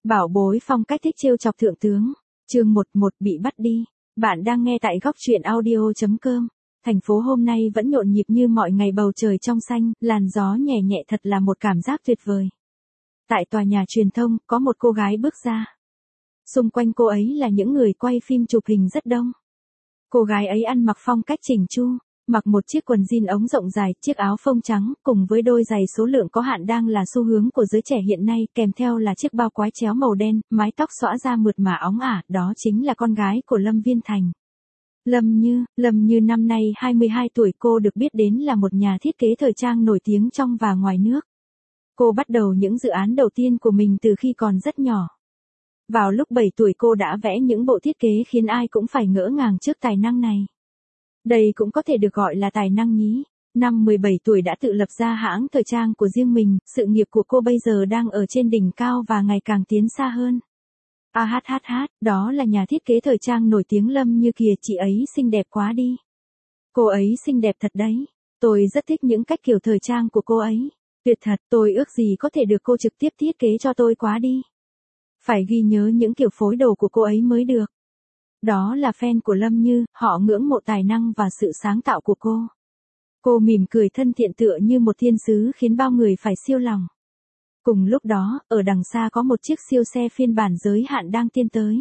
Bảo bối phong cách thích trêu chọc thượng tướng. Chương 11 bị bắt đi. Bạn đang nghe tại góc truyện audio.com. Thành phố hôm nay vẫn nhộn nhịp như mọi ngày, bầu trời trong xanh, làn gió nhẹ nhẹ, thật là một cảm giác tuyệt vời. Tại tòa nhà truyền thông, có một cô gái bước ra. Xung quanh cô ấy là những người quay phim chụp hình rất đông. Cô gái ấy ăn mặc phong cách chỉnh chu, mặc một chiếc quần jean ống rộng dài, chiếc áo phông trắng, cùng với đôi giày số lượng có hạn đang là xu hướng của giới trẻ hiện nay, kèm theo là chiếc bao quái chéo màu đen, mái tóc xõa ra mượt mà óng ả, đó chính là con gái của Lâm Viên Thành. Lâm Như năm nay 22 tuổi, cô được biết đến là một nhà thiết kế thời trang nổi tiếng trong và ngoài nước. Cô bắt đầu những dự án đầu tiên của mình từ khi còn rất nhỏ. Vào lúc 7 tuổi cô đã vẽ những bộ thiết kế khiến ai cũng phải ngỡ ngàng trước tài năng này. Đây cũng có thể được gọi là tài năng nhí. Năm 17 tuổi đã tự lập ra hãng thời trang của riêng mình, sự nghiệp của cô bây giờ đang ở trên đỉnh cao và ngày càng tiến xa hơn. Đó là nhà thiết kế thời trang nổi tiếng Lâm Như kìa, chị ấy xinh đẹp quá đi. Cô ấy xinh đẹp thật đấy. Tôi rất thích những cách kiểu thời trang của cô ấy. Tuyệt thật, tôi ước gì có thể được cô trực tiếp thiết kế cho tôi quá đi. Phải ghi nhớ những kiểu phối đồ của cô ấy mới được. Đó là fan của Lâm Như, họ ngưỡng mộ tài năng và sự sáng tạo của cô. Cô mỉm cười thân thiện tựa như một thiên sứ khiến bao người phải siêu lòng. Cùng lúc đó, ở đằng xa có một chiếc siêu xe phiên bản giới hạn đang tiến tới.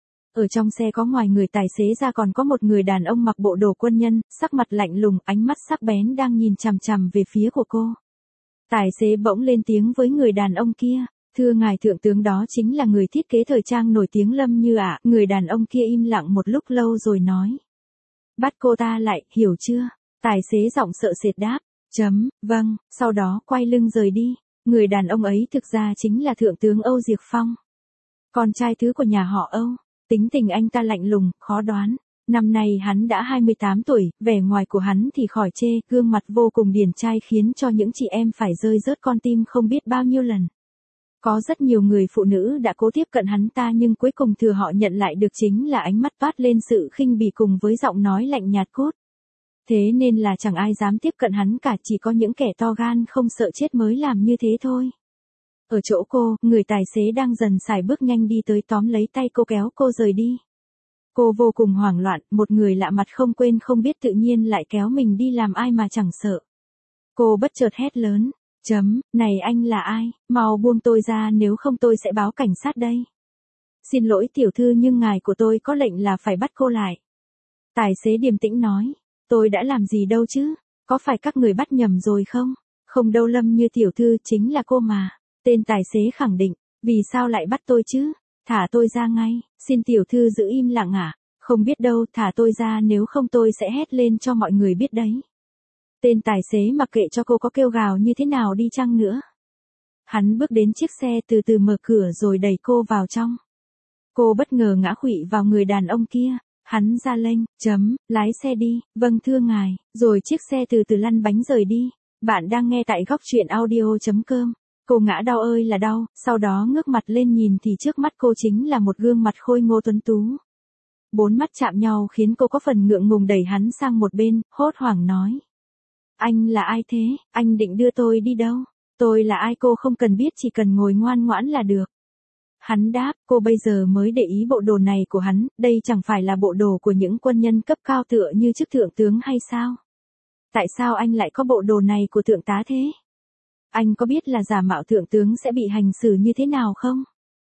Ở trong xe có ngoài người tài xế ra còn có một người đàn ông mặc bộ đồ quân nhân, sắc mặt lạnh lùng, ánh mắt sắc bén đang nhìn chằm chằm về phía của cô. Tài xế bỗng lên tiếng với người đàn ông kia. Thưa ngài thượng tướng, đó chính là người thiết kế thời trang nổi tiếng Lâm Như ạ. Người đàn ông kia im lặng một lúc lâu rồi nói. Bắt cô ta lại, hiểu chưa? Tài xế giọng sợ sệt đáp. Vâng, sau đó quay lưng rời đi. Người đàn ông ấy thực ra chính là thượng tướng Âu Diệc Phong. Con trai thứ của nhà họ Âu. Tính tình anh ta lạnh lùng, khó đoán. Năm nay hắn đã 28 tuổi, vẻ ngoài của hắn thì khỏi chê, gương mặt vô cùng điển trai khiến cho những chị em phải rơi rớt con tim không biết bao nhiêu lần. Có rất nhiều người phụ nữ đã cố tiếp cận hắn ta nhưng cuối cùng thừa họ nhận lại được chính là ánh mắt toát lên sự khinh bỉ cùng với giọng nói lạnh nhạt cốt. Thế nên là chẳng ai dám tiếp cận hắn cả, chỉ có những kẻ to gan không sợ chết mới làm như thế thôi. Ở chỗ cô, người tài xế đang dần sải bước nhanh đi tới, tóm lấy tay cô kéo cô rời đi. Cô vô cùng hoảng loạn, một người lạ mặt không quên không biết tự nhiên lại kéo mình đi làm ai mà chẳng sợ. Cô bất chợt hét lớn. Này anh là ai, mau buông tôi ra nếu không tôi sẽ báo cảnh sát đây. Xin lỗi tiểu thư nhưng ngài của tôi có lệnh là phải bắt cô lại. Tài xế điềm tĩnh nói, tôi đã làm gì đâu chứ, có phải các người bắt nhầm rồi không? Không đâu Lâm Như tiểu thư chính là cô mà. Tên tài xế khẳng định, vì sao lại bắt tôi chứ? Thả tôi ra ngay, xin tiểu thư giữ im lặng ạ. Không biết đâu, thả tôi ra nếu không tôi sẽ hét lên cho mọi người biết đấy. Tên tài xế mặc kệ cho cô có kêu gào như thế nào đi chăng nữa. Hắn bước đến chiếc xe từ từ mở cửa rồi đẩy cô vào trong. Cô bất ngờ ngã khuỵu vào người đàn ông kia. Hắn ra lệnh, lái xe đi, vâng thưa ngài, rồi chiếc xe từ từ lăn bánh rời đi. Bạn đang nghe tại góc truyện audio.com. Cô ngã đau ơi là đau, sau đó ngước mặt lên nhìn thì trước mắt cô chính là một gương mặt khôi ngô tuấn tú. Bốn mắt chạm nhau khiến cô có phần ngượng ngùng đẩy hắn sang một bên, hốt hoảng nói. Anh là ai thế, anh định đưa tôi đi đâu? Tôi là ai cô không cần biết, chỉ cần ngồi ngoan ngoãn là được. Hắn đáp, cô bây giờ mới để ý bộ đồ này của hắn, đây chẳng phải là bộ đồ của những quân nhân cấp cao tựa như chức thượng tướng hay sao? Tại sao anh lại có bộ đồ này của thượng tá thế? Anh có biết là giả mạo thượng tướng sẽ bị hành xử như thế nào không?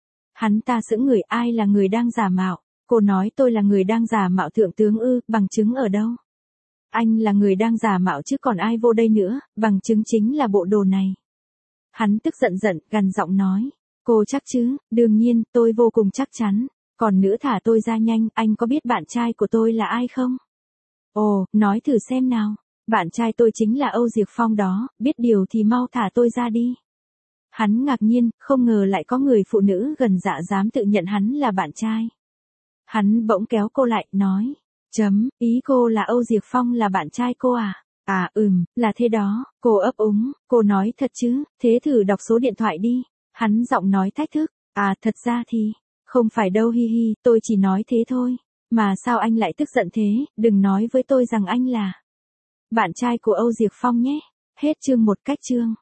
Hắn ta sững người, ai là người đang giả mạo? Cô nói tôi là người đang giả mạo thượng tướng ư, bằng chứng ở đâu? Anh là người đang giả mạo chứ còn ai vô đây nữa, bằng chứng chính là bộ đồ này. Hắn tức giận, gằn giọng nói. Cô chắc chứ, đương nhiên, tôi vô cùng chắc chắn. Còn nữa thả tôi ra nhanh, anh có biết bạn trai của tôi là ai không? Ồ, nói thử xem nào. Bạn trai tôi chính là Âu Diệc Phong đó, biết điều thì mau thả tôi ra đi. Hắn ngạc nhiên, không ngờ lại có người phụ nữ gần dạ dám tự nhận hắn là bạn trai. Hắn bỗng kéo cô lại, nói. Ý cô là Âu Diệc Phong là bạn trai cô à? Là thế đó, cô ấp úng, cô nói thật chứ, thế thử đọc số điện thoại đi. Hắn giọng nói thách thức, thật ra thì, không phải đâu hi hi, tôi chỉ nói thế thôi. Mà sao anh lại tức giận thế, đừng nói với tôi rằng anh là bạn trai của Âu Diệc Phong nhé. Hết chương 1 cách chương.